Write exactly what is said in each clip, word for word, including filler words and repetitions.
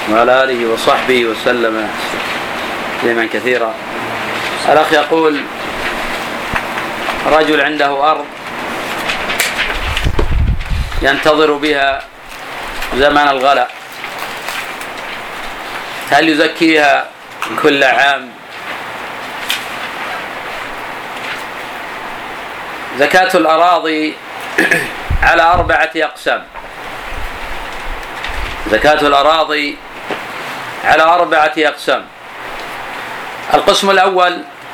وعلى آله وصحبه وسلم تسليما كثيرا. الأخ يقول: رجل عنده أرض ينتظر بها زمن الغلة، هل يزكيها كل عام؟ زكاة الأراضي على أربعة أقسام. زكاة الأراضي على أربعة أقسام. القسم الأول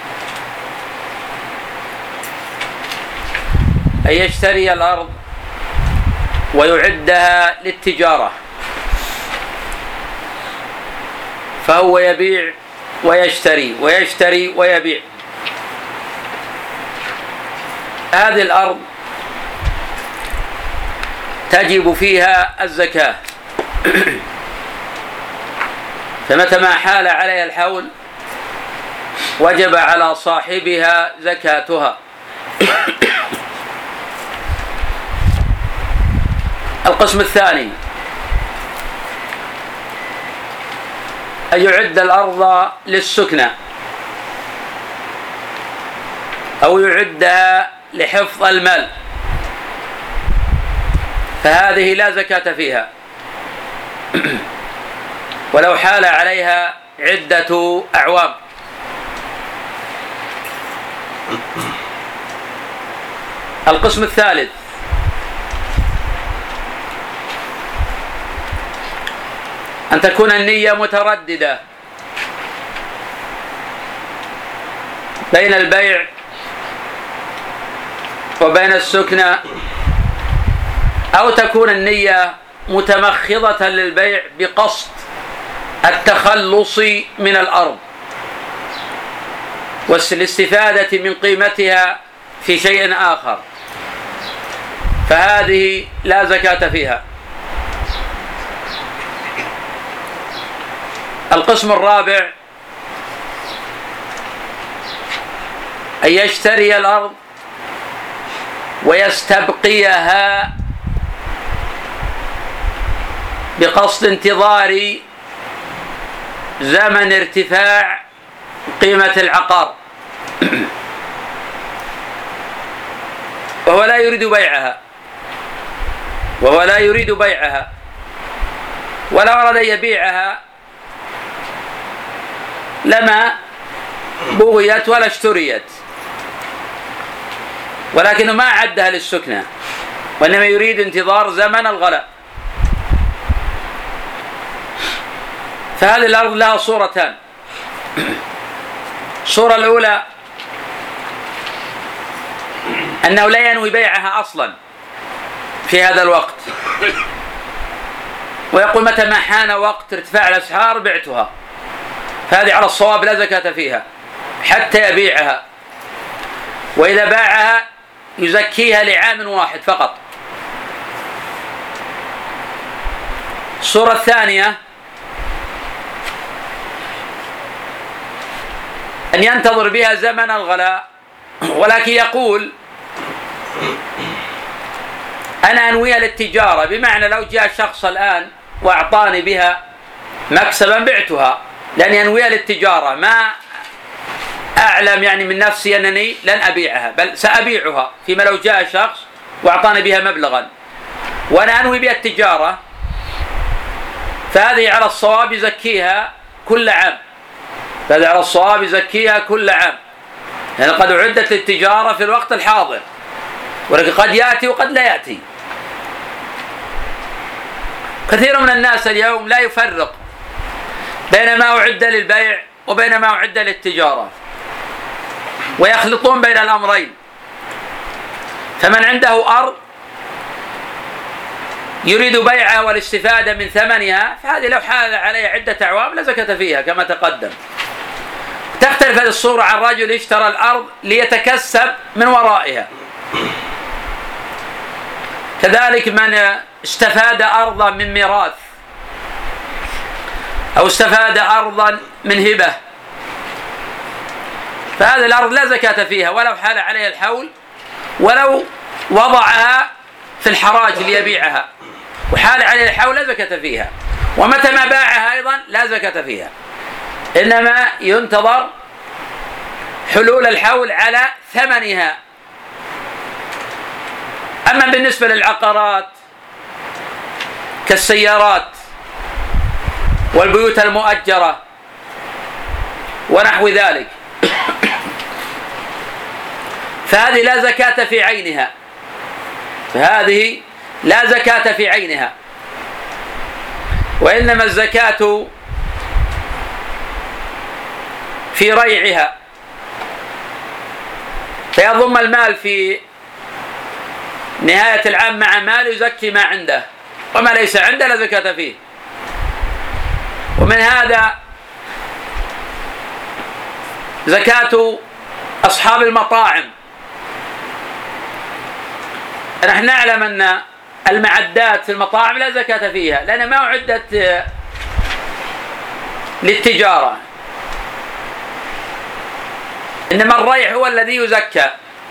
أن يشتري الأرض ويعدها للتجارة، فهو يبيع ويشتري ويشتري ويبيع. هذه الأرض تجب فيها الزكاة، فمتى ما حال عليها الحول وجب على صاحبها زكاتها. القسم الثاني أن يعد الأرض للسكنى أو يعدها لحفظ المال، فهذه لا زكاة فيها ولو حال عليها عدة أعوام. القسم الثالث أن تكون النية مترددة بين البيع وبين السكنى، أو تكون النية متمخضة للبيع بقصد التخلص من الأرض والاستفادة من قيمتها في شيء آخر، فهذه لا زكاة فيها. القسم الرابع أن يشتري الأرض ويستبقيها بقصد انتظار زمن ارتفاع قيمة العقار، وهو لا يريد بيعها وهو لا يريد بيعها ولا أراد أن يبيعها لما بغيت ولا اشتريت، ولكنه ما عدها للسكنى وإنما يريد انتظار زمن الغلاء. فهذه الأرض لها صورتان. الصورة الأولى أنه لا ينوي بيعها أصلا في هذا الوقت، ويقول متى ما حان وقت ارتفاع الأسعار بعتها، فهذه على الصواب لا زكاة فيها حتى يبيعها، وإذا باعها يزكيها لعام واحد فقط. الصورة الثانية أن ينتظر بها زمن الغلاء، ولكن يقول أنا أنويها للتجارة، بمعنى لو جاء شخص الآن وأعطاني بها مكسبا بعتها، لأن ينويها للتجارة، ما أعلم يعني من نفسي أنني لن أبيعها بل سأبيعها فيما لو جاء شخص وأعطاني بها مبلغا وأنا أنوي بها التجارة، فهذه على الصواب يزكيها كل عام. فهذا على الصواب يزكيها كل عام، لأن يعني قد أعدت للتجارة في الوقت الحاضر، ولكن قد يأتي وقد لا يأتي. كثير من الناس اليوم لا يفرق بين ما أعد للبيع وبين ما أعد للتجارة، ويخلطون بين الأمرين. فمن عنده أرض يريد بيعها والاستفادة من ثمنها، فهذه لو حال عليها عدة أعوام لا زكاة فيها كما تقدم. تختلف هذه الصورة عن رجل اشترى الأرض ليتكسب من ورائها. كذلك من استفاد أرضا من ميراث أو استفاد أرضا من هبة، فهذه الأرض لا زكاة فيها ولو حال عليها الحول، ولو وضعها في الحراج ليبيعها وحال عليها الحول لا زكاة فيها. ومتى ما باعها أيضا رمضان لا زكاة فيها، إنما ينتظر حلول الحول على ثمنها. أما بالنسبة للعقارات كالسيارات والبيوت المؤجرة ونحو ذلك فهذه لا زكاة في عينها، فهذه لا زكاة في عينها، وإنما الزكاة في ريعها، فيضم المال في نهاية العام مع مال يزكي ما عنده، وما ليس عنده لا زكاة فيه. ومن هذا زكاة أصحاب المطاعم. نحن نعلم أن المعدات في المطاعم لا زكاة فيها لأنها ما أعدت للتجارة، إنما الريع هو الذي يزكى،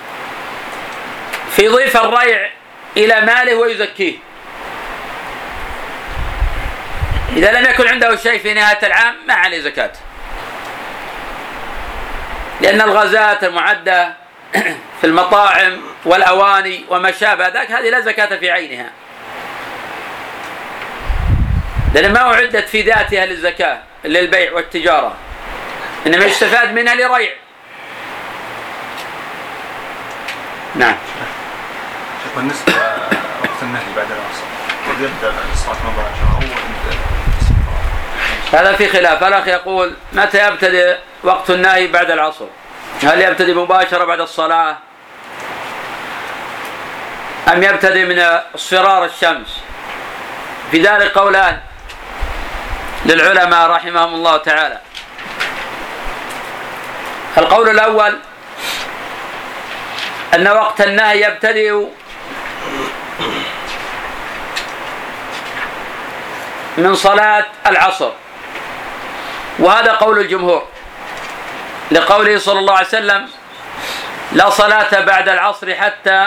فيضيف الريع إلى ماله ويزكيه. إذا لم يكن عنده شيء في نهاية العام ما عليه زكاة، لأن الغازات المعدة في المطاعم والأواني وما شابه ذلك هذه لا زكاة في عينها، لأن ما أعدت في ذاتها للزكاة للبيع والتجارة، إنما يستفاد منها لريع. نعم. بالنسبة وقت النهي بعد العصر قد يبدأ الصلاة مباشرة، هذا في خلاف. الأخ يقول متى يبتدئ وقت النهي بعد العصر؟ هل يبتدئ مباشرة بعد الصلاة أم يبتدئ من اصفرار الشمس؟ في ذلك قولان للعلماء رحمهم الله تعالى. القول الأول أن وقت النهي يبتدئ من صلاة العصر، وهذا قول الجمهور لقوله صلى الله عليه وسلم لا صلاة بعد العصر حتى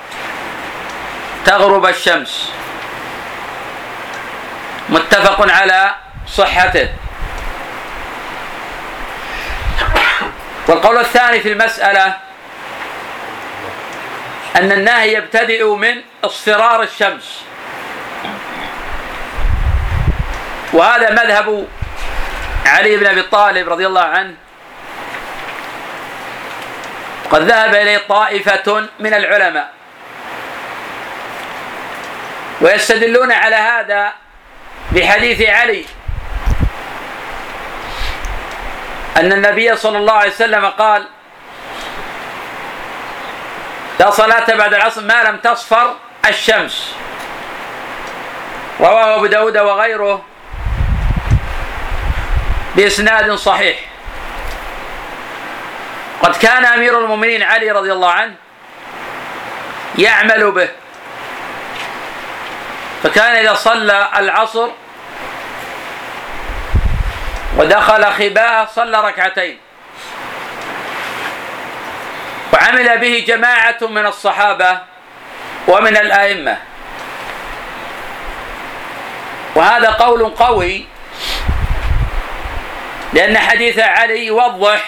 تغرب الشمس، متفق على صحته. والقول الثاني في المسألة أن النهي يبتدئ من اصفرار الشمس، وهذا مذهب علي بن أبي طالب رضي الله عنه، قد ذهب إليه طائفة من العلماء، ويستدلون على هذا بحديث علي أن النبي صلى الله عليه وسلم قال لا صلاة بعد العصر ما لم تصفر الشمس، رواه أبو داود وغيره بإسناد صحيح. قد كان أمير المؤمنين علي رضي الله عنه يعمل به، فكان إذا صلى العصر ودخل خباءه صلى ركعتين، وعمل به جماعة من الصحابة ومن الآئمة، وهذا قول قوي لأن حديث علي يوضح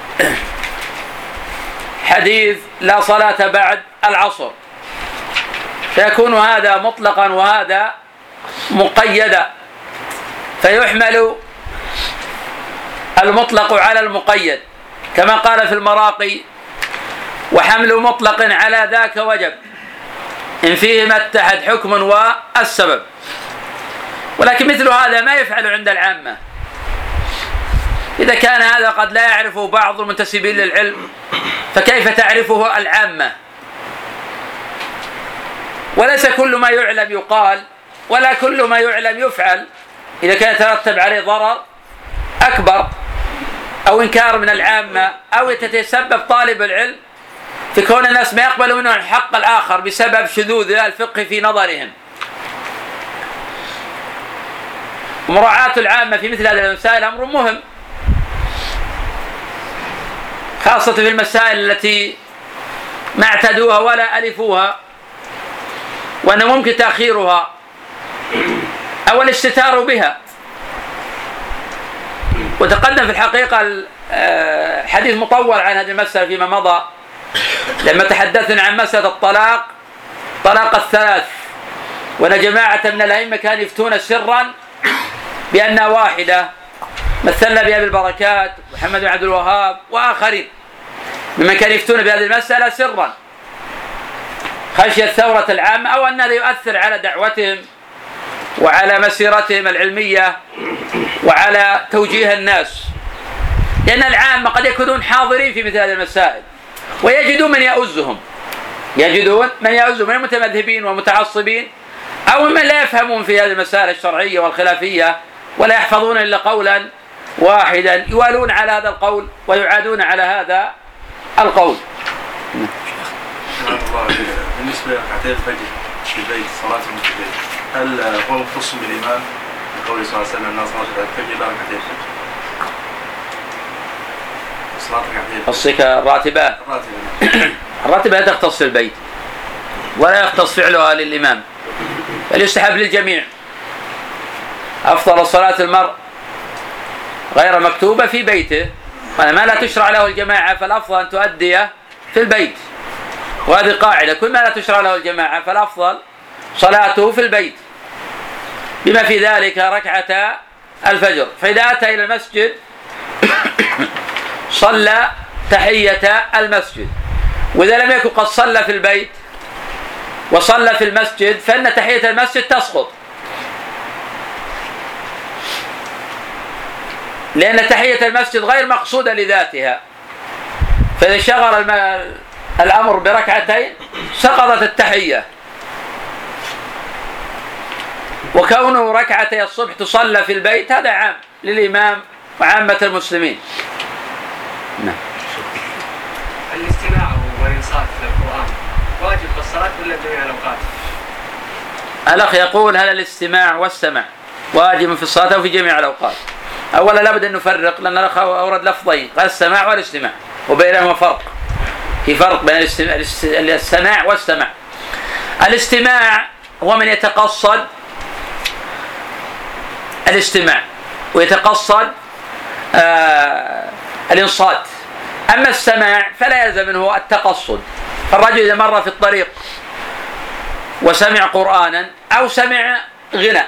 حديث لا صلاة بعد العصر، فيكون هذا مطلقا وهذا مقيدا، فيحمل المطلق على المقيد كما قال في المراقي وحمل مطلق على ذاك وجب إن فيه ما اتحد حكم والسبب. ولكن مثل هذا ما يفعل عند العامة، إذا كان هذا قد لا يعرفه بعض المنتسبين للعلم فكيف تعرفه العامة؟ وليس كل ما يعلم يقال ولا كل ما يعلم يفعل إذا كان يترتب عليه ضرر أكبر أو إنكار من العامة أو يتسبب طالب العلم في كون الناس ما يقبلوا منه الحق الآخر بسبب شذوذ الفقه في نظرهم. مراعاة العامة في مثل هذه المسائل أمر مهم، خاصة في المسائل التي ما اعتدوها ولا ألفوها، وأنه ممكن تأخيرها أو الاستتار بها. وتقدم في الحقيقة الحديث مطول عن هذه المسألة فيما مضى لما تحدثنا عن مسألة الطلاق طلاق الثلاث، وأن جماعة من الأئمة كانوا يفتون سرا بأنها واحدة، مثلنا بأبي البركات محمد بن عبد الوهاب وآخرين ممن كانوا يفتون بهذه المسألة سرا خشية الثورة العامة أو أن هذا يؤثر على دعوتهم وعلى مسيرتهم العلمية وعلى توجيه الناس، لأن العامة قد يكونون حاضرين في مثل هذه المسائل ويجدون من يؤزهم يجدون من يؤزهم من المتمذهبين والمتعصبين أو من لا يفهمون في هذه المسائل الشرعية والخلافية ولا يحفظون إلا قولا واحدا يوالون على هذا القول ويعادون على هذا القول. بالنسبة لركعتي الفجر في البيت صلاة المسجد هل هو مختص بالإمام بقول صلى الله عليه وسلم الناس صلاة الفجر لا ركعتي الفجر؟ صلاة ركعتي الفجر قصدك الراتبات؟ الراتبة لا تختص البيت ولا يختص فعلها للإمام، بل يستحب للجميع. أفضل صلاة المرء غير مكتوبة في بيته، ما لا تشرع له الجماعة فالأفضل أن تؤديه في البيت، وهذه قاعدة كل ما لا تشرع له الجماعة فالأفضل صلاته في البيت، بما في ذلك ركعة الفجر. فإذا أتى إلى المسجد صلى تحية المسجد، وإذا لم يكن قد صلى في البيت وصلى في المسجد فإن تحية المسجد تسقط، لأن تحية المسجد غير مقصودة لذاتها، فإذا شغل الأمر بركعتين سقطت التحية. وكونه ركعتي الصبح تصلى في البيت هذا عام للإمام وعامة المسلمين. نعم. الاستماع والإنصات للقرآن واجب في الصلاة ولا جميع الأوقات؟ الأخ يقول هل الاستماع والسمع واجب في الصلاة وفي جميع الأوقات؟ أولا لابد أن نفرق، لأن الأخ أورد لفظين قال السماع والاستماع وبينهما فرق، في فرق بين السماع والسمع. الاستماع هو من يتقصد الاستماع ويتقصد آه الإنصات، أما السماع فلا يلزم منه التقصد. فالرجل إذا مر في الطريق وسمع قرآنا أو سمع غنى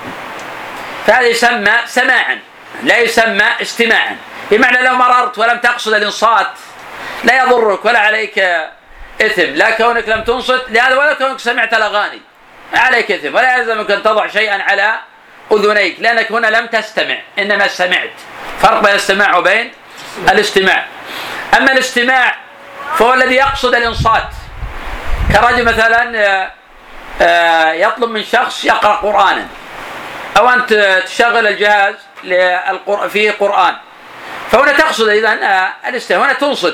فهذا يسمى سماعا لا يسمى استماعا، بمعنى لو مررت ولم تقصد الإنصات لا يضرك ولا عليك إثم، لا كونك لم تنصت لهذا ولا كونك سمعت الأغاني عليك إثم، ولا يلزمك أن تضع شيئا على أذنيك لأنك هنا لم تستمع إنما سمعت. فرق بين الاستماع وبين الاستماع. أما الاستماع فهو الذي يقصد الإنصات، كرجل مثلا يطلب من شخص يقرأ قرآنا أو أنت تشغل الجهاز فيه قرآن، فهنا تقصد إذن الاستماع، هنا تنصت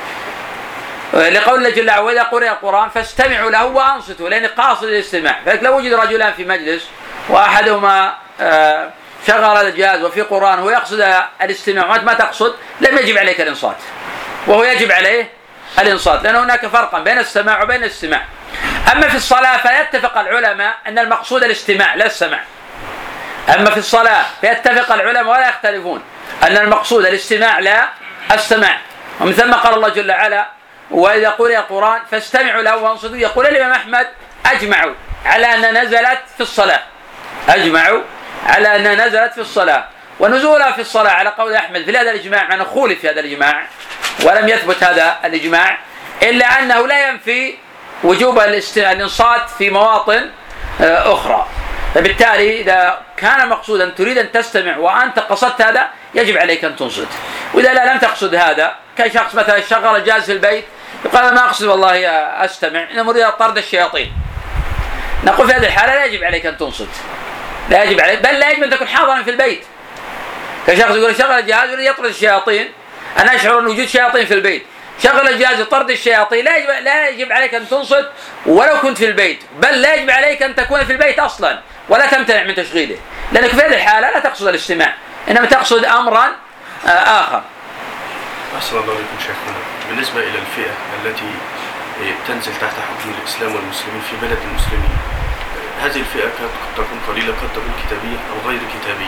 لقول الله جل وعلا وإذا قرئ القرآن فاستمعوا له وأنصتوا، لأن قاصد الاستماع. فلو وجد رجلان في مجلس وأحدهما شغل هذا الجهاز وفي قرآن وهو يقصد الاستماع وأنت ما تقصد لم يجب عليك الإنصات، وهو يجب عليه الإنصات، لأن هناك فرقا بين السماع وبين الاستماع. أما في الصلاة فيتفق العلماء أن المقصود الاستماع لا السماع. أما في الصلاة فيتفق العلماء ولا يختلفون أن المقصود الاستماع لا السماع، ومن ثم قال الله جل وعلا وإذا قرئ القرآن فاستمعوا له وانصتوا. يقول الإمام أحمد أجمعوا على أن نزلت في الصلاة، أجمعوا على أن نزلت في الصلاة، ونزولها في الصلاة على قول أحمد في هذا الإجماع، معنى خولف في هذا الإجماع ولم يثبت هذا الإجماع، إلا أنه لا ينفي وجوب الإنصات في مواطن أخرى. فبالتالي إذا كان مقصودا تريد أن تستمع وأنت قصدت هذا يجب عليك أن تنصت، وإذا لا لم تقصد هذا كشخص مثلا شغل الجهاز في البيت يقال ما أقصد والله أستمع إنما أريد طرد الشياطين، نقول في هذه الحالة لا يجب عليك أن تنصت، لا يجب عليك، بل لا يجب أن تكون حاضرا في البيت. كشخص يقول شغل الجهاز يريد يطرد الشياطين، أنا أشعر أن وجود شياطين في البيت، شغل الجهاز لطرد الشياطين، لا يجب, لا يجب عليك أن تنصت ولو كنت في البيت، بل لا يجب عليك أن تكون في البيت أصلا ولا تمتنع من تشغيله، لأنك في هذه الحالة لا تقصد الاستماع إنما تقصد أمرا آخر. أحسن الله عليكم شيخنا. بالنسبة إلى الفئة التي تنزل تحت حكم الإسلام والمسلمين في بلد المسلمين، هذه الفئة قد تكون قليلة قد تكون كتابية أو غير كتابية،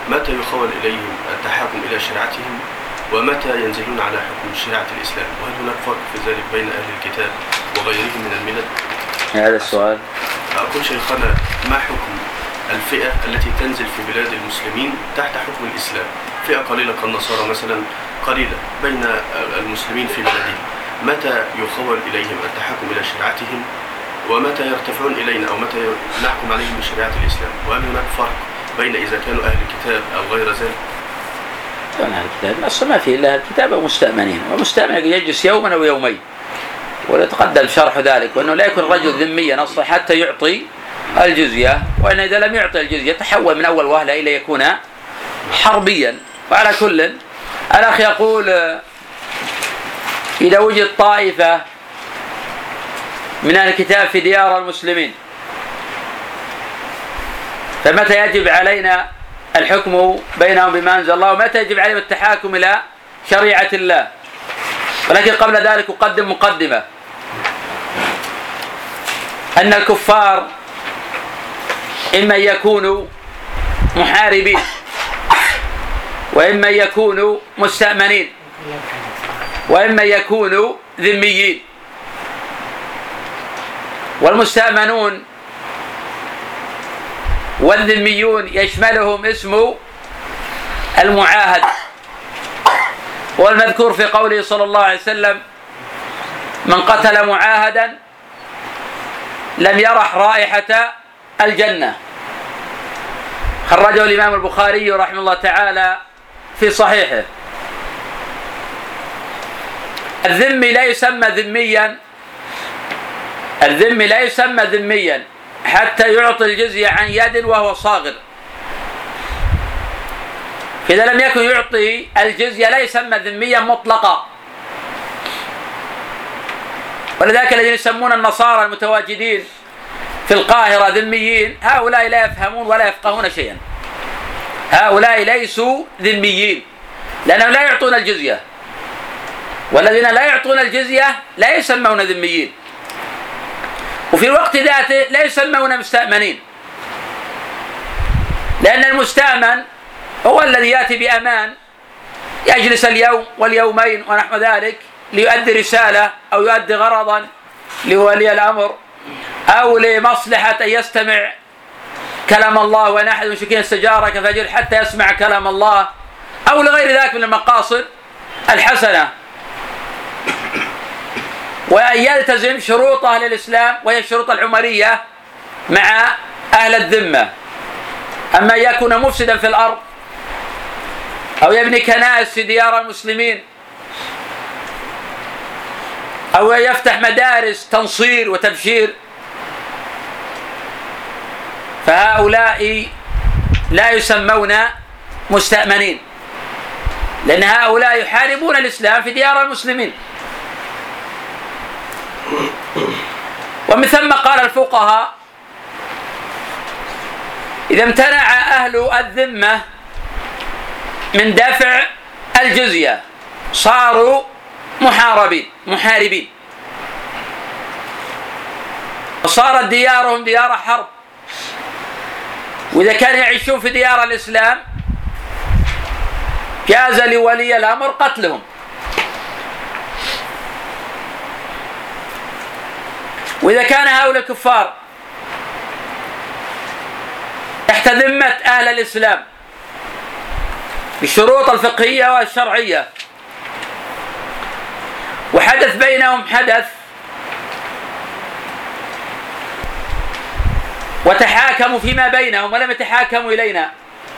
متى يخول إليهم التحاكم إلى شريعتهم ومتى ينزلون على حكم شريعة الإسلام؟ وهل هناك فرق في ذلك بين أهل الكتاب وغيرهم من الملل؟ هذا السؤال. أقول شيخنا، ما حكم الفئة التي تنزل في بلاد المسلمين تحت حكم الإسلام؟ فئة قليلة كالنصارى مثلا، قليلة بين المسلمين في بلدهم، متى يخول إليهم التحاكم إلى شريعتهم ومتى يرتفعون إلينا أو متى نحكم عليهم بشريعة الإسلام؟ وهل هناك فرق بين إذا كانوا أهل الكتاب أو غير ذلك؟ كان أهل الكتاب أصلا ما في إلا أهل الكتاب ومستأمنين، ومستأمن يجلس يوما أو يومين، ويتقدم شرح ذلك، وأنه لا يكون رجل ذميا أصلا حتى يعطي الجزية، وأن إذا لم يعطي الجزية تحول من أول وهلة إلى يكون حربيا. وعلى كل الأخ يقول إذا وجد طائفة من أهل الكتاب في ديار المسلمين فمتى يجب علينا الحكم بينهم بما أنزل الله ومتى يجب عليهم التحاكم إلى شريعة الله؟ ولكن قبل ذلك أقدم مقدمة أن الكفار إما يكونوا محاربين وإما يكونوا مستأمنين وإما يكونوا ذميين. والمستأمنون والذميون يشملهم اسم المعاهد، والمذكور في قوله صلى الله عليه وسلم: من قتل معاهدا لم يرح رائحة الجنة. خرجه الإمام البخاري رحمه الله تعالى في صحيحه. الذمي لا يسمى ذميا الذمي لا يسمى ذميا حتى يعطي الجزية عن يد وهو صاغر. إذا لم يكن يعطي الجزية لا يسمى ذميا مطلقا. ولذلك الذين يسمون النصارى المتواجدين في القاهرة ذميين، هؤلاء لا يفهمون ولا يفقهون شيئا. هؤلاء ليسوا ذميين لأنهم لا يعطون الجزية، والذين لا يعطون الجزية لا يسمون ذميين، وفي الوقت ذاته لا يسمون مستأمنين، لأن المستأمن هو الذي يأتي بأمان يجلس اليوم واليومين ونحو ذلك ليؤدي رسالة أو يؤدي غرضا لولي الأمر أو لمصلحة أن يستمع كلام الله، وإن أحد المشركين استجارك فأجره حتى يسمع كلام الله، أو لغير ذلك من المقاصد الحسنة، وأن يلتزم شروط أهل الإسلام وهي الشروط العمرية مع أهل الذمة. أما يكون مفسدا في الأرض أو يبني كنائس في ديار المسلمين أو يفتح مدارس تنصير وتبشير، فهؤلاء لا يسمون مستأمنين، لأن هؤلاء يحاربون الإسلام في ديار المسلمين. ومن ثم قال الفقهاء: إذا امتنع أهل الذمة من دفع الجزية صاروا محاربين محاربين وصارت ديارهم ديار حرب. وإذا كانوا يعيشون في ديار الإسلام جاز لولي الأمر قتلهم. وإذا كان هؤلاء الكفار تحت ذمة أهل الإسلام بالشروط الفقهية والشرعية وحدث بينهم حدث وتحاكموا فيما بينهم ولم يتحاكموا إلينا،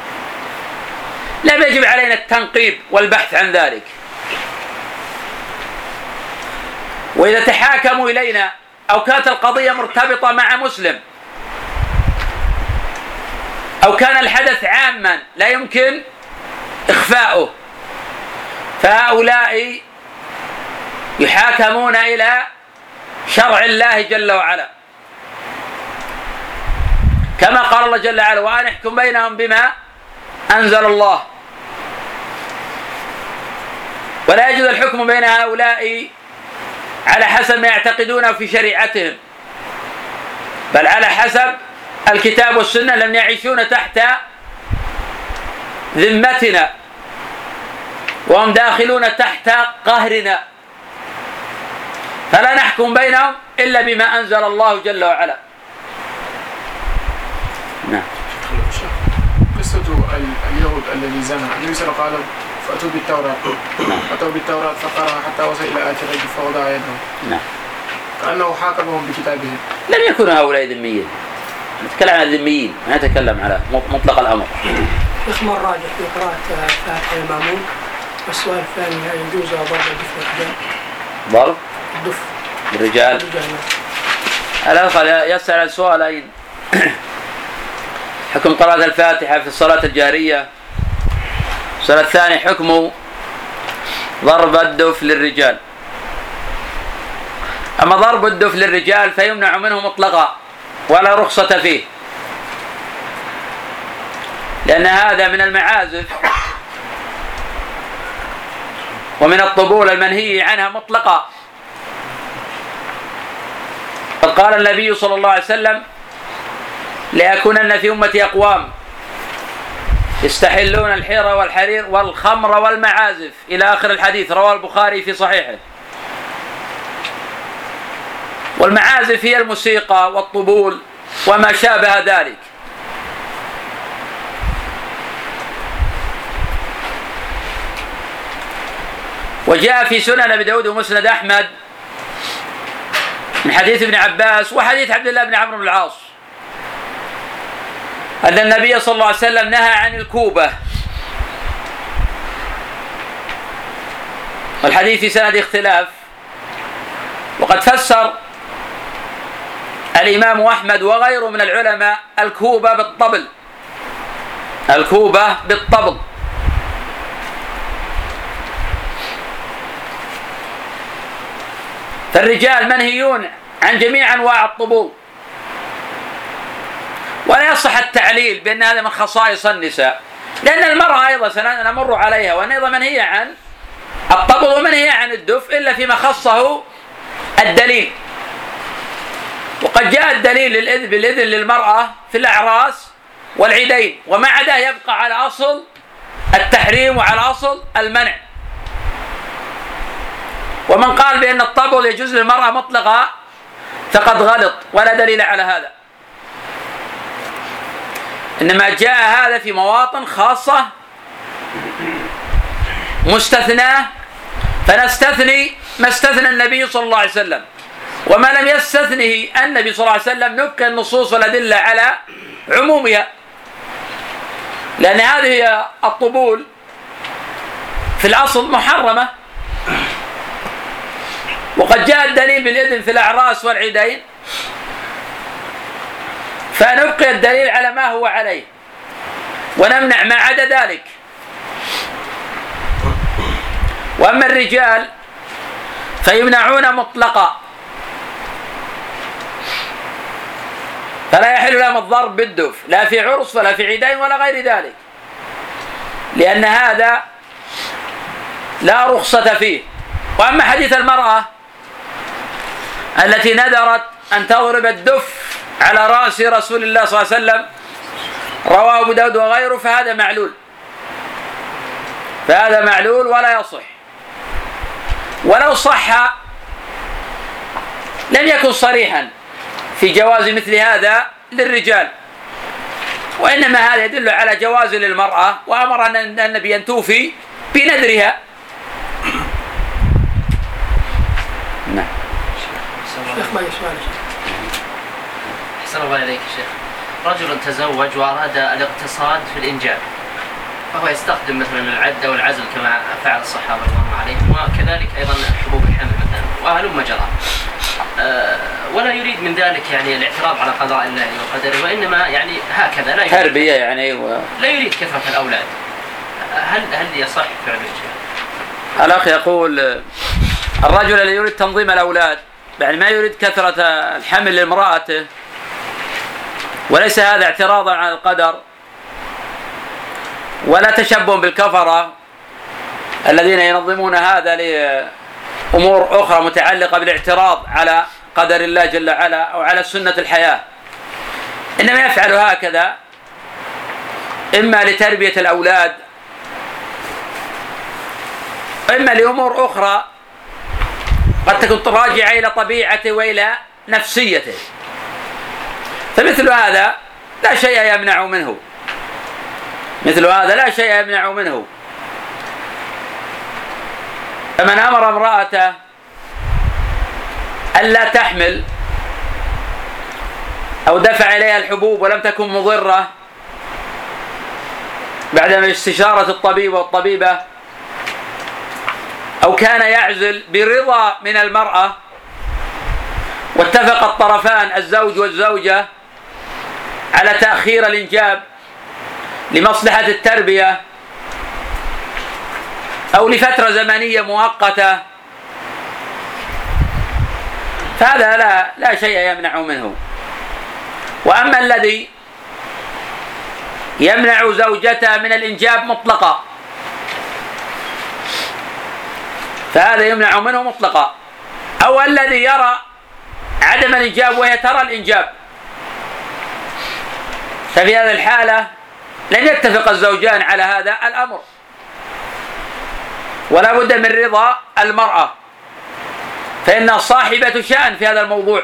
لم يجب علينا التنقيب والبحث عن ذلك. وإذا تحاكموا إلينا أو كانت القضية مرتبطة مع مسلم أو كان الحدث عاما لا يمكن إخفاؤه، فهؤلاء يحاكمون إلى شرع الله جل وعلا، كما قال الله جل وعلا: وأن احكم بينهم بما أنزل الله. ولا يجوز الحكم بين هؤلاء على حسب ما يعتقدونه في شريعتهم، بل على حسب الكتاب والسنة، لأن يعيشون تحت ذمتنا وهم داخلون تحت قهرنا، فلا نحكم بينهم إلا بما أنزل الله جل وعلا. نعم. قصة اليهود الذي زنى، النبي صلى الله عليه وسلم قال فأتوا بالتوراة، فأتوا بالتوراة فقرأ حتى وصل إلى آخر الرجل فوضع يده. نعم. كأنه حاكمهم بكتابه. لم يكونوا هؤلاء ذميين، نتكلم عن الذميين، ما نتكلم على مطلق الأمر. اسم الراجح في قراءة فاتحة المأمون. والسؤال الثاني هل يجوز ضرب الدف للرجال؟ ضرب الدف الرجال. الأخ يسأل عن سؤالين: حكم قراءة الفاتحة في الصلاة الجهرية. السؤال الثاني: حكم ضرب الدف للرجال. أما ضرب الدف للرجال فيمنع منه مطلقا ولا رخصة فيه، لأن هذا من المعازف ومن الطبول المنهي عنها مطلقا. قد قال النبي صلى الله عليه وسلم: ليكونن في أمتي أقوام يستحلون الحير والحرير والخمر والمعازف إلى آخر الحديث، رواه البخاري في صحيحه. والمعازف هي الموسيقى والطبول وما شابه ذلك. وجاء في سنن أبي داود ومسند أحمد من حديث ابن عباس وحديث عبد الله بن عمرو بن العاص أن النبي صلى الله عليه وسلم نهى عن الكوبة. والحديث في سند اختلاف، وقد فسر الإمام أحمد وغيره من العلماء الكوبة بالطبل، الكوبة بالطبل. فالرجال منهيون عن جميع أنواع الطبول، ولا يصح التعليل بأن هذا من خصائص النساء، لأن المرأة أيضا سنمر عليها وأن أيضا منهية عن الطبل ومنهية عن الدف إلا فيما خصه الدليل. وقد جاء الدليل للإذن بالإذن للمرأة في الأعراس والعيدين، وما عداه يبقى على أصل التحريم وعلى أصل المنع. ومن قال بأن الطبل يجوز للمرأة مطلقا فقد غلط، ولا دليل على هذا. إنما جاء هذا في مواطن خاصة مستثناه، فنستثني ما استثنى النبي صلى الله عليه وسلم، وما لم يستثنه النبي صلى الله عليه وسلم نبقي النصوص والأدلة على عمومها، لأن هذه الطبول في الأصل محرمة. وقد جاء الدليل بالإذن في الأعراس والعيدين، فنبقي الدليل على ما هو عليه ونمنع ما عدا ذلك. وأما الرجال فيمنعون مطلقا، فلا يحل لهم الضرب بالدف لا في عرس ولا في عيدين ولا غير ذلك، لأن هذا لا رخصة فيه. وأما حديث المرأة التي نذرت أن تضرب الدف على رأس رسول الله صلى الله عليه وسلم، رواه أبو داود وغيره، فهذا معلول، فهذا معلول ولا يصح. ولو صح لم يكن صريحا في جواز مثل هذا للرجال، وإنما هذا يدل على جواز للمرأة، وأمر أن النبي أن توفي بنذرها. نعم. أحسن الله إليك يا شيخ. رجل تزوج وأراد الاقتصاد في الإنجاب، فهو يستخدم مثلا العد أو العزل كما فعل الصحابة رضي الله عليهم، وكذلك أيضا حبوب الحمل مثلا وهلم جرى، أه ولا يريد من ذلك يعني الاعتراض على قضاء الله وقدره، وإنما يعني هكذا لا يريد تربية يعني و... لا يريد كثرة الأولاد. هل هل يصح فعل الشيء؟ الأخ يقول الرجل اللي يريد تنظيم الأولاد يعني ما يريد كثرة الحمل لامرأته، وليس هذا اعتراضا على القدر ولا تشبه بالكفرة الذين ينظمون هذا لأمور أخرى متعلقة بالاعتراض على قدر الله جل وعلا أو على سنة الحياة، إنما يفعل هكذا إما لتربية الأولاد إما لأمور أخرى قد تكون راجعة إلى طبيعته وإلى نفسيته، فمثل هذا لا شيء يمنع منه مثل هذا لا شيء يمنع منه فمن أمر امرأته ألا تحمل أو دفع إليها الحبوب ولم تكن مضرة بعدما استشارة الطبيب والطبيبة، أو كان يعزل برضا من المرأة واتفق الطرفان الزوج والزوجة على تأخير الإنجاب لمصلحة التربية أو لفترة زمنية مؤقتة، فهذا لا, لا شيء يمنع منه. وأما الذي يمنع زوجته من الإنجاب مطلقا فهذا يمنع منه مطلقا، أو الذي يرى عدم الإنجاب وهي ترى الإنجاب، ففي هذه الحالة لن يتفق الزوجان على هذا الأمر ولا بد من رضا المرأة، فإنها صاحبة شأن في هذا الموضوع.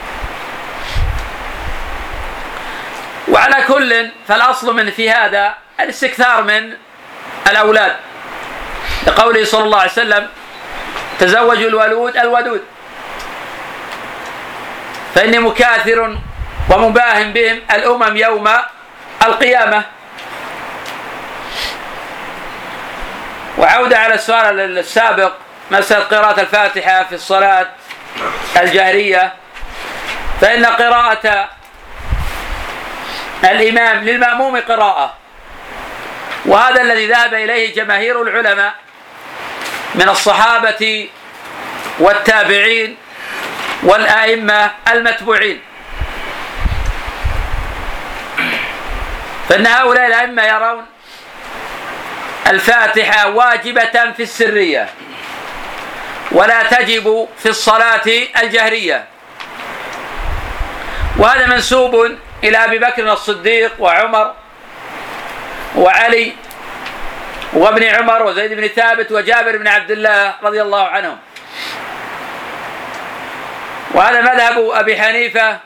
وعلى كل فالأصل من في هذا الاستكثار من الأولاد، لقوله صلى الله عليه وسلم تزوجوا الولود الودود فإني مكاثر ومباهم بهم الأمم يوم القيامة. وعودة على السؤال السابق، مسألة قراءة الفاتحة في الصلاة الجهرية، فإن قراءة الإمام للمأموم قراءة، وهذا الذي ذهب إليه جماهير العلماء من الصحابة والتابعين والآئمة المتبوعين، فإن هؤلاء الأئمة يرون الفاتحة واجبة في السرية ولا تجب في الصلاة الجهرية، وهذا منسوب إلى أبي بكر الصديق وعمر وعلي وابن عمر وزيد بن ثابت وجابر بن عبد الله رضي الله عنهم. وهذا مذهب أبي حنيفة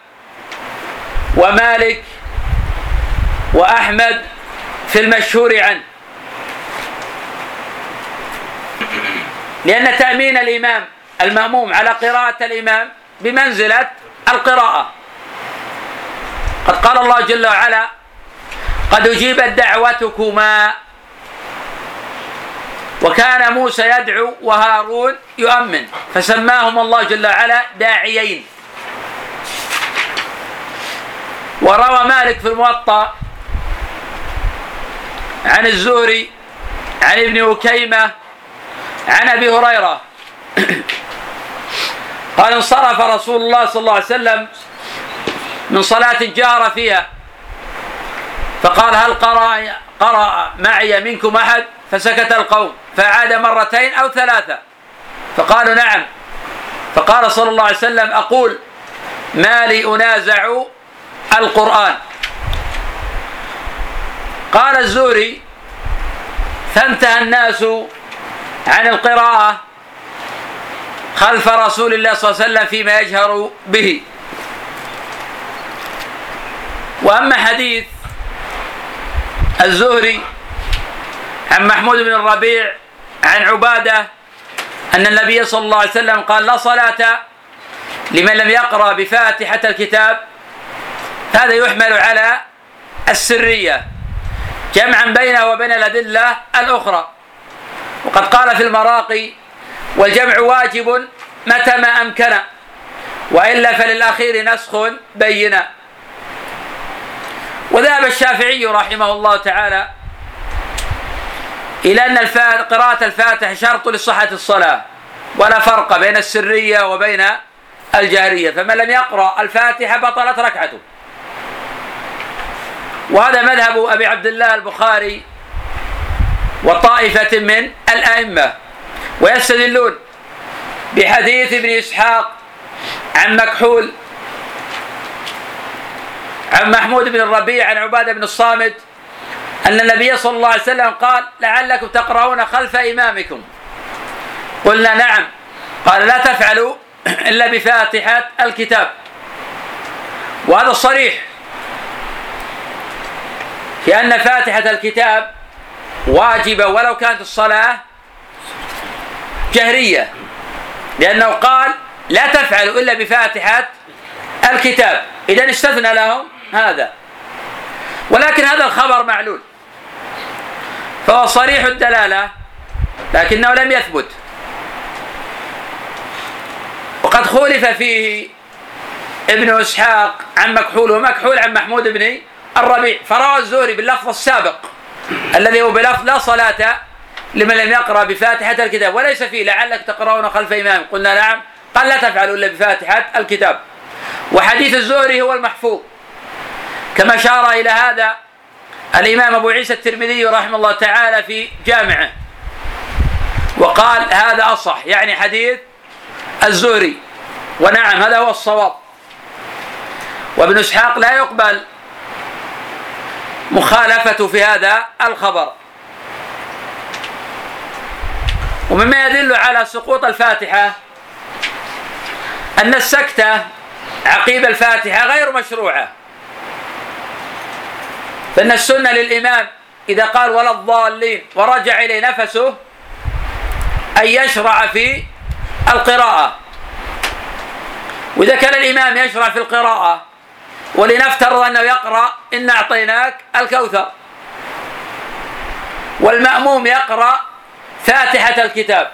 ومالك وأحمد في المشهور عنه، لأن تأمين الإمام المأموم على قراءة الإمام بمنزلة القراءة. قد قال الله جل وعلا قد أجيبت دعوتكما، وكان موسى يدعو وهارون يؤمن، فسماهم الله جل وعلا داعيين. وروى مالك في الموطأ عن الزهري عن ابن أكيمة عن أبي هريرة قال انصرف رسول الله صلى الله عليه وسلم من صلاة جار فيها فقال هل قرأ, قرأ معي منكم أحد؟ فسكت القوم، فعاد مرتين أو ثلاثة فقالوا نعم، فقال صلى الله عليه وسلم أقول ما لي أنازع القرآن. قال الزهري فانتهى الناس عن القراءة خلف رسول الله صلى الله عليه وسلم فيما يجهر به. وأما حديث الزهري عن محمود بن الربيع عن عبادة أن النبي صلى الله عليه وسلم قال لا صلاة لمن لم يقرأ بفاتحة الكتاب، هذا يحمل على السرية جمعا بينه وبين الأدلة الأخرى. وقد قال في المراقي والجمع واجب متى ما أمكن، وإلا فللأخير نسخ بينا. وذهب الشافعي رحمه الله تعالى إلى أن قراءة الفاتحة شرط لصحة الصلاة، ولا فرق بين السرية وبين الجهرية، فمن لم يقرأ الفاتحة بطلت ركعته. وهذا مذهب أبي عبد الله البخاري وطائفة من الأئمة، ويستدلون بحديث ابن إسحاق عن مكحول عن محمود بن الربيع عن عبادة بن الصامت أن النبي صلى الله عليه وسلم قال لعلكم تقرؤون خلف إمامكم. قلنا نعم. قال لا تفعلوا إلا بفاتحة الكتاب. وهذا صريح في أن فاتحة الكتاب واجبة ولو كانت الصلاة جهرية، لأنه قال لا تفعلوا إلا بفاتحة الكتاب، إذن استثنى لهم هذا. ولكن هذا الخبر معلول، فهو صريح الدلالة لكنه لم يثبت، وقد خولف فيه ابن إسحاق عن مكحول ومكحول عن محمود بن الربيع، فروى الزهري باللفظ السابق الذي هو بلفظ لا صلاة لمن لم يقرأ بفاتحة الكتاب، وليس فيه لعلك تقرؤون خلف إمام. قلنا نعم. قال لا تفعلوا إلا بفاتحة الكتاب. وحديث الزهري هو المحفوظ، كما أشار إلى هذا الإمام أبو عيسى الترمذي رحمه الله تعالى في جامعه، وقال هذا أصح، يعني حديث الزهري. ونعم هذا هو الصواب. وابن إسحاق لا يقبل مخالفة في هذا الخبر. ومما يدل على سقوط الفاتحة أن السكتة عقيب الفاتحة غير مشروعة، فإن السنة للإمام إذا قال ولا الضالين ورجع إليه نفسه أن يشرع في القراءة. وإذا كان الإمام يشرع في القراءة ولنفترض أنه يقرأ إن أعطيناك الكوثر، والمأموم يقرأ فاتحة الكتاب،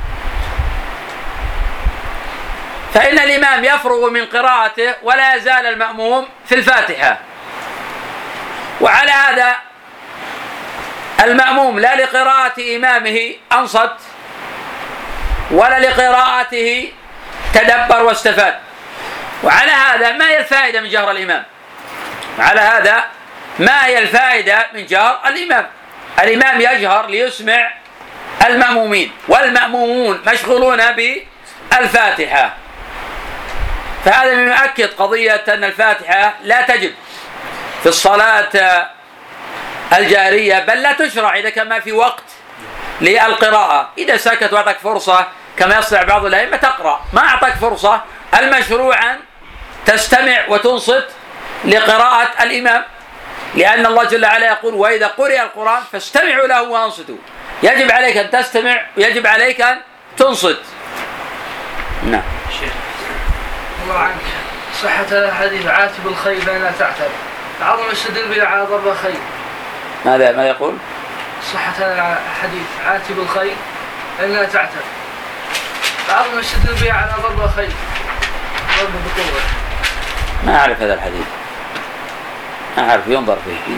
فإن الإمام يفرغ من قراءته ولا يزال المأموم في الفاتحة. وعلى هذا المأموم لا لقراءة إمامه أنصت ولا لقراءته تدبر واستفاد. وعلى هذا ما هي الفائدة من جهر الإمام؟ على هذا ما هي الفائدة من جهر الإمام؟ الإمام يجهر ليسمع المأمومين، والمأمومون مشغولون بالفاتحة، فهذا من يؤكد قضية أن الفاتحة لا تجب في الصلاة الجارية، بل لا تشرع إذا كان ما في وقت للقراءة. إذا سكت وأعطاك فرصة كما يصنع بعض الأئمة تقرأ، ما أعطاك فرصة، المشروع أن تستمع وتنصت لقراءة الإمام، لأن الله جل وعلا يقول وإذا قرئ القرآن فاستمعوا له وأنصتوا. يجب عليك أن تستمع ويجب عليك أن تنصت. نعم. الله عنك، صحة الحديث عاتب الخيل لا تعتب، عظم السدل بلا على ضرب خيل. ماذا ماذا يقول؟ صحة الحديث عاتب الخيل لا تعتب، عظم السدل بلا على ضرب خيل، ضرب بقوة. ما أعرف هذا الحديث، ما أعرف، ينظر فيه.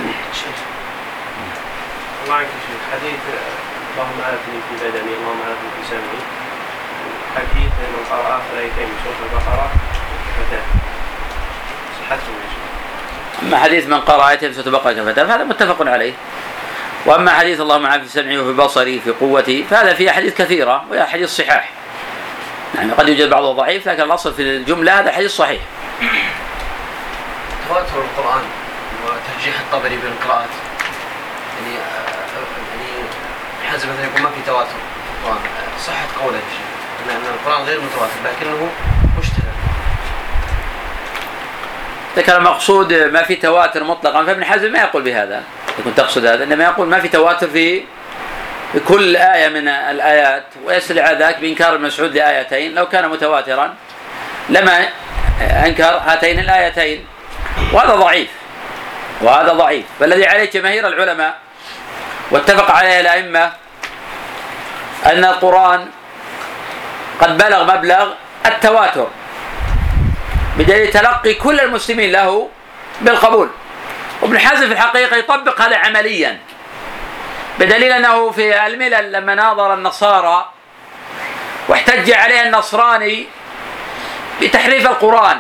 الله عنك شيخ، حديث اللهم عافني في بدني اللهم عافني في سمعي، حديث من قرأ آخر آيتين من سورة البقرة فتاه، صحتهم يا شيخ. أما حديث من قرأ آيتين من سورة البقرة فتاه فهذا متفق عليه. وأما حديث اللهم عافني في سمعي وفي بصري في قوتي فهذا فيه أحاديث كثيرة وهي حديث صحاح، يعني قد يوجد بعضه ضعيف لكن الأصل في الجملة هذا حديث صحيح. تواتر القرآن وترجيح الطبري بين القراءات، يعني يعني حزب مثلا يقول ما في تواتر في القرآن، صحة قوله أن القرآن غير متواتر لكنه مشتهر. ذكر المقصود ما في تواتر مطلقا، فابن حزم ما يقول بهذا، يكون تقصد هذا، إنما يقول ما في تواتر في كل آية من الآيات، ويستدعى ذاك بإنكار ابن مسعود لآيتين، لو كان متواترا لما أنكر هاتين الآيتين، وهذا ضعيف وهذا ضعيف. فالذي عليه جماهير العلماء واتفق عليه الأئمة أن القرآن قد بلغ مبلغ التواتر بدليل تلقي كل المسلمين له بالقبول. وابن حزم في الحقيقة يطبق هذا عمليا، بدليل أنه في الملل لما ناظر النصارى واحتج عليه النصراني بتحريف القرآن،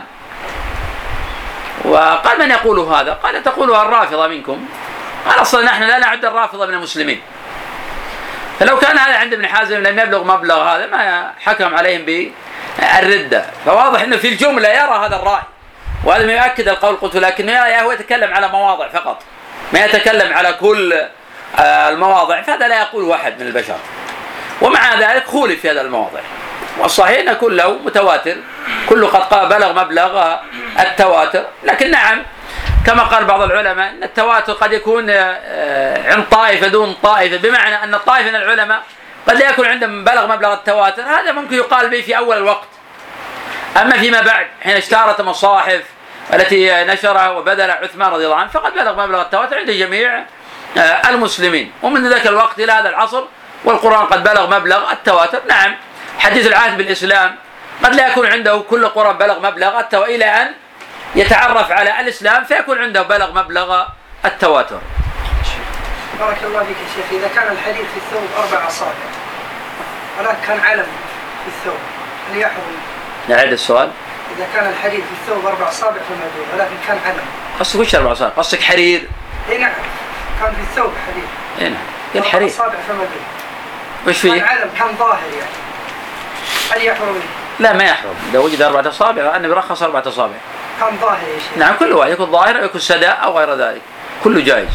وقال من يقول هذا؟ قال تقولها الرافضة منكم. قال أصلا نحن لا نعد الرافضة من المسلمين. فلو كان هذا عند ابن حزم لم يبلغ مبلغ هذا ما حكم عليهم بالردة. فواضح أنه في الجملة يرى هذا الرأي، وهذا ما يؤكد القول قلت، لكنه هو يتكلم على مواضع فقط، ما يتكلم على كل المواضع، فهذا لا يقوله أحد من البشر، ومع ذلك خولف في هذا المواضع. والصحيح أن كله متواتر، كله قد بلغ مبلغ التواتر. لكن نعم كما قال بعض العلماء أن التواتر قد يكون عند طائفة دون طائفة، بمعنى أن الطائفة من العلماء قد لا يكون عندهم بلغ مبلغ التواتر، هذا ممكن يقال به في أول الوقت. أما فيما بعد حين اشتهرت المصاحف التي نشرها وبذل عثمان رضي الله عنه فقد بلغ مبلغ التواتر عند جميع المسلمين، ومن ذاك الوقت إلى هذا العصر والقرآن قد بلغ مبلغ التواتر. نعم حديث العهد بالإسلام قد لا يكون عنده كل قرآن بلغ مبلغ التواتر إلى أن يتعرف على الإسلام فيكون عنده بلغ مبلغ التواتر. بارك الله فيك يا شيخ، إذا كان الحديد في الثوب أربع أصابع ولكن كان علم في الثوب هل يحرم؟ نعيد السؤال. إذا كان الحديد في الثوب أربع أصابع فما دون، ولكن كان علم. قصدك وش أربع أصابع؟ قصدك حرير؟ إي نعم، كان في الثوب حديد. إي نعم. الحرير. أربع أصابع فما دون. وش فيه؟ كان علم، كان ظاهر يعني. هل يحرم؟ لا ما يحرم، إذا وجد أربعة أصابع النبي رخص أربعة أصابع. كان ظاهر يا شيخ. نعم كل واحد يكون ظاهر أو يكون سداء أو غير ذلك، كله جائز.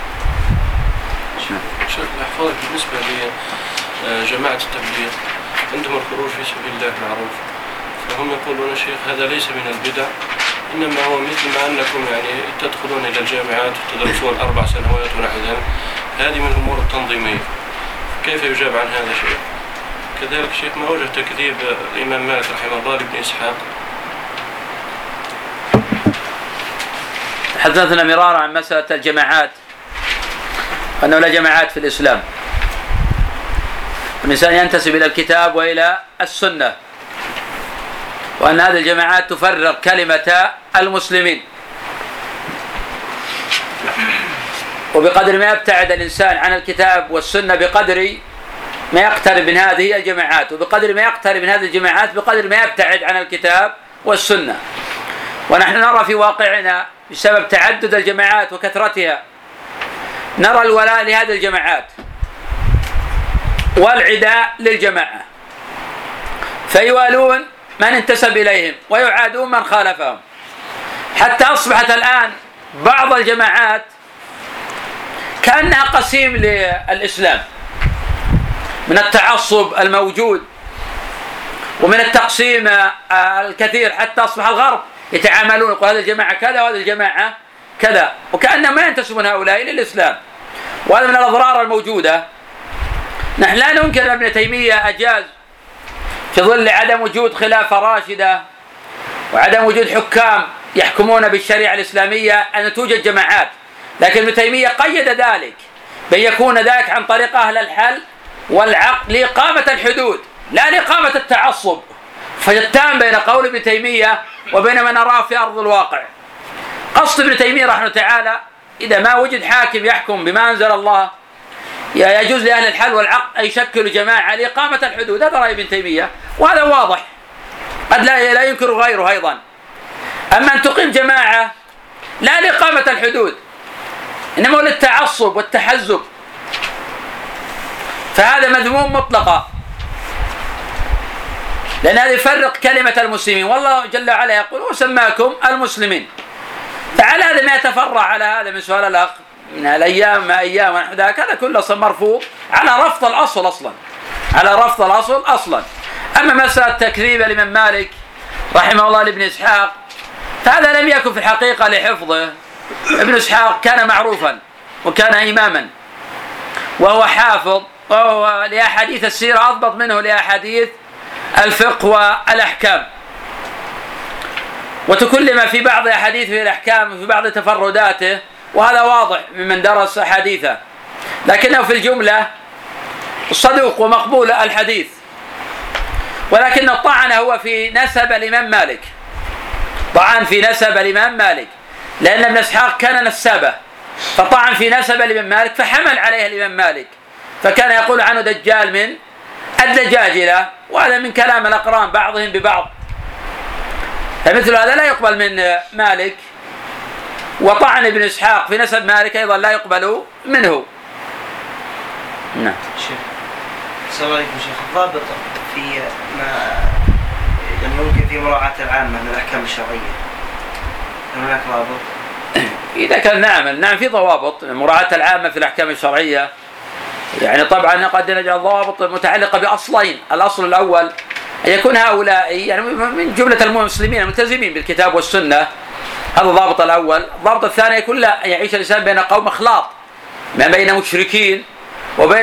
شيخ الحفاظ بالنسبة لجماعة التبليغ عندهم الخروج في سبيل الله معروف، فهم يقولون شيخ هذا ليس من البدع، إنما هو مثل ما أنكم يعني تدخلون إلى الجامعات وتدرسون أربع سنوات ونحو ذلك، هذه من الأمور التنظيمية. كيف يجاب عن هذا الشيء؟ كذلك شيخ ما وجه تكذيب الإمام مالك رحمه الله لابن إسحاق. حدثنا مرارا عن مسألة الجماعات، أنه لا جماعات في الإسلام، الإنسان ينتسب إلى الكتاب وإلى السنة، وأن هذه الجماعات تفرق كلمة المسلمين، وبقدر ما يبتعد الإنسان عن الكتاب والسنة بقدر ما يقترب من هذه الجماعات، وبقدر ما يقترب من هذه الجماعات بقدر ما يبتعد عن الكتاب والسنة. ونحن نرى في واقعنا بسبب تعدد الجماعات وكثرتها نرى الولاء لهذه الجماعات والعداء للجماعة، فيوالون من انتسب إليهم ويعادون من خالفهم، حتى أصبحت الآن بعض الجماعات كأنها قسيم للإسلام من التعصب الموجود ومن التقسيم الكثير، حتى أصبح الغرب يتعاملون يقول هذه الجماعة كذا وهذه الجماعة كذا، وكأنهم ما ينتسبون هؤلاء للإسلام، وهذا من الأضرار الموجودة. نحن لا ننكر أن ابن تيمية أجاز في ظل عدم وجود خلافة راشدة وعدم وجود حكام يحكمون بالشريعة الإسلامية أن توجد جماعات، لكن ابن تيمية قيد ذلك بأن يكون ذلك عن طريق أهل الحل والعقد لإقامة الحدود لا لإقامة التعصب، فشتان بين قول ابن تيمية وبين ما نراه في أرض الواقع. قصد ابن تيمية رحمه الله تعالى إذا ما وجد حاكم يحكم بما أنزل الله يجوز لأهل الحل والعقد أن يشكلوا جماعة لإقامة الحدود، هذا رأي ابن تيمية وهذا واضح قد لا لا ينكر غيره أيضا. أما أن تقيم جماعة لا لإقامة الحدود إنما للتعصب والتحزب فهذا مذموم مطلقا، لأن هذا يفرق كلمة المسلمين، والله جل وعلا يقول وسماكم المسلمين. فعلى هذا ما يتفرع على هذا من سؤال الأخ من الأيام ما أيام ونحو ذلك، هذا كله أصلا مرفوض على رفض الأصل أصلا على رفض الأصل أصلا. أما مسألة تكذيب الإمام مالك رحمه الله لابن إسحاق فهذا لم يكن في الحقيقة لحفظه. ابن إسحاق كان معروفا وكان إماما وهو حافظ، وهو لأحاديث السيرة أضبط منه لأحاديث الفقه والأحكام، وتكلم في بعض أحاديثه الأحكام وفي بعض تفرداته، وهذا واضح ممن درس حديثه، لكنه في الجملة صدوق ومقبول الحديث، ولكن الطعن هو في نسب الإمام مالك، طعن في نسب الإمام مالك لأن ابن إسحاق كان نسابه، فطعن في نسب الإمام مالك فحمل عليه الإمام مالك، فكان يقول عنه دجال من الدجاجلة، وهذا من كلام الأقران بعضهم ببعض، فمثل هذا لا يقبل من مالك. وطعن ابن إسحاق في نسب مالك أيضا لا يقبل منه. نعم. شيخ السلام عليكم شيخ، الضابط في ما يعني ممكن في مراعاة العامة من الأحكام الشرعية، هناك ضابط؟ إذا كان نعمل نعم في ضوابط مراعاة العامة في الأحكام الشرعية. يعني طبعا قد نجعل ضوابط متعلقة بأصلين. الأصل الأول أن يكون هؤلاء يعني من جملة المسلمين الملتزمين بالكتاب والسنة، هذا الضابط الأول. الضابط الثاني يكون لا يعيش الإنسان بين قوم اختلاط ما بين مشركين وبين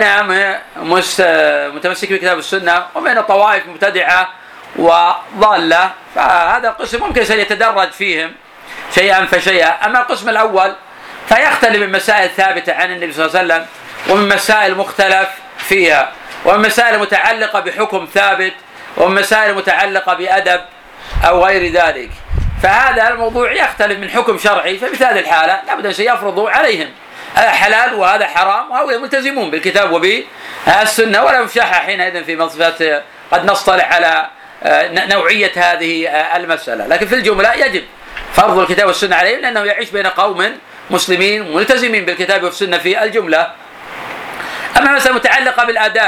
متمسك بالكتاب والسنة وبين طوائف مبتدعة وضالة، فهذا القسم ممكن سيتدرج فيهم شيئا فشيئا. أما القسم الأول فيختلف من مسائل ثابتة عن النبي صلى الله عليه وسلم ومن مسائل مختلف فيها ومن مسائل متعلقة بحكم ثابت ومن مسائل متعلقة بأدب أو غير ذلك، فهذا الموضوع يختلف من حكم شرعي. فمثل هذه الحالة لابد أن سيفرضوا عليهم هذا حلال وهذا حرام وهؤلاء ملتزمون بالكتاب وبالسنة، ولا مشاحة حينئذ في مصفات قد نصطلح على نوعية هذه المسألة. لكن في الجملة يجب فرض الكتاب والسنة عليهم لأنه يعيش بين قوم مسلمين ملتزمين بالكتاب والسنة في الجملة. أما مسألة متعلقة بالآداب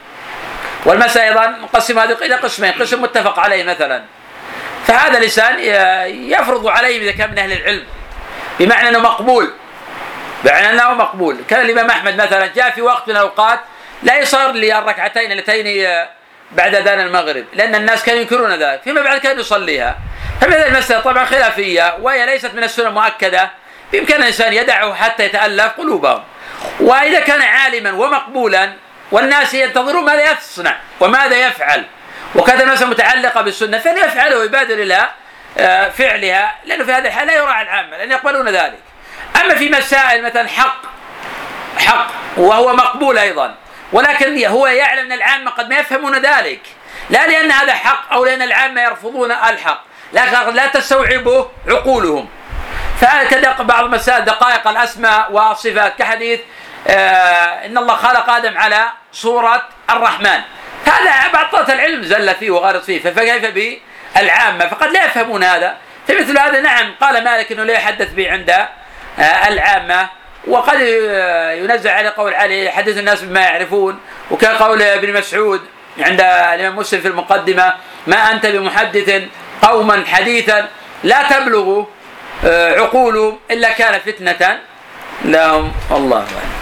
والمسألة أيضا نقسم هذه إلى قسمين، قسم متفق عليه مثلا، فهذا الإنسان يفرض عليه إذا كان من أهل العلم بمعنى أنه مقبول، بمعنى أنه مقبول. كان الإمام أحمد مثلا جاء في وقت من الأوقات لا يصلي الركعتين اللتين بعد أذان المغرب لأن الناس كانوا ينكرون ذلك، فيما بعد كان يصليها. فمثل المسألة طبعا خلافية وهي ليست من السنة مؤكدة، بإمكان الإنسان يدعه حتى يتألف قلوبهم. وإذا كان عالما ومقبولا والناس ينتظرون ماذا يصنع وماذا يفعل، وكذا المسألة متعلقة بالسنة فليفعله ويبادر إلى فعلها، لأنه في هذه الحالة لا يراعي العامة لأن يقبلون ذلك. أما في مسائل مثلا حق حق وهو مقبول أيضا، ولكن هو يعلم أن العامة قد ما يفهمون ذلك، لا لأن هذا حق أو لأن العامة يرفضون الحق، لكن لا تستوعبه عقولهم. فهكذا بعض مسائل دقائق الأسماء والصفات كحديث آه إن الله خلق آدم على صورة الرحمن، هذا بعض طلبة العلم زل فيه وغارط فيه، فكيف بالعامة؟ فقد لا يفهمون هذا. فمثل هذا نعم قال مالك إنه لا يحدث به عند آه العامة، وقد ينزع على قول علي حدث الناس بما يعرفون، وكان قول ابن مسعود عند الإمام مسلم في المقدمة ما أنت بمحدث قوما حديثا لا تبلغ عقولهم إلا كان فتنة لهم. الله أعلم.